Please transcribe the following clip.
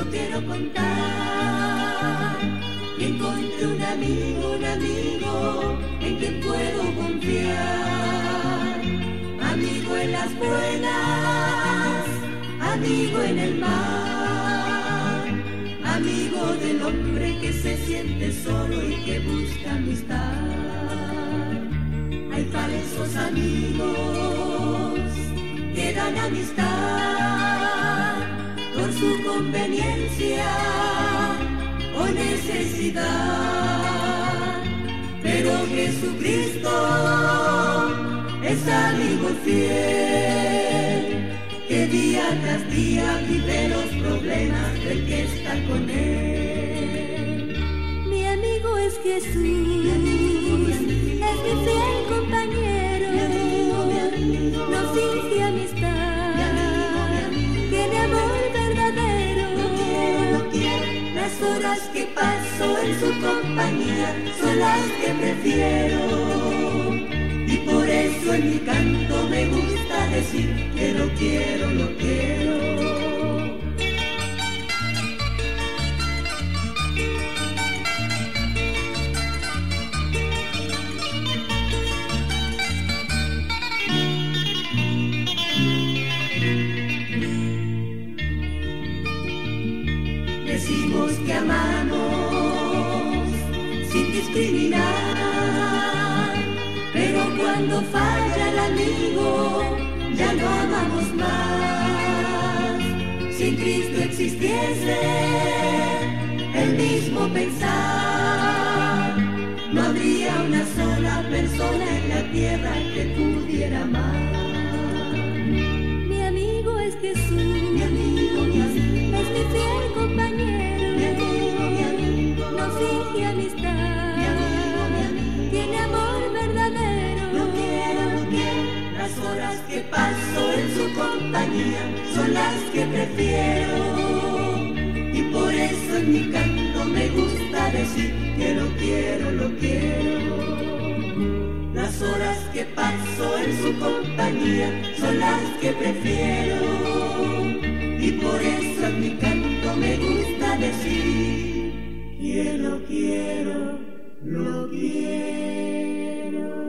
quiero contar. Y encontré un amigo en quien puedo confiar. Amigo en las buenas, amigo en el mal, amigo del hombre que se siente solo y que busca amistad. Hay falsos amigos que dan amistad por su conveniencia o necesidad, pero Jesucristo es amigo fiel, que día tras día vive los problemas del que está con él. Mi amigo es Jesús, es mi fiel compañero, no finge amistad, tiene amor verdadero. Las horas que paso en su compañía son las que prefiero, y por eso en mi canto me gusta decir que lo quiero, lo quiero. Decimos que amamos sin discriminar, pero cuando falla el amigo ya no amamos más. Si en Cristo existiese el mismo pensar, no habría una sola persona en la tierra que pudiera amar. Mi amigo es Jesús, Mi amigo, es mi fiel compañero, no finge amistad, tiene amor verdadero. lo quiero. Las horas que paso en su compañía son las que prefiero, y por eso en mi canto me gusta decir que lo quiero, lo quiero. Las horas que paso en su compañía son las que prefiero, y por eso en mi canto me gusta decir que lo quiero, lo quiero.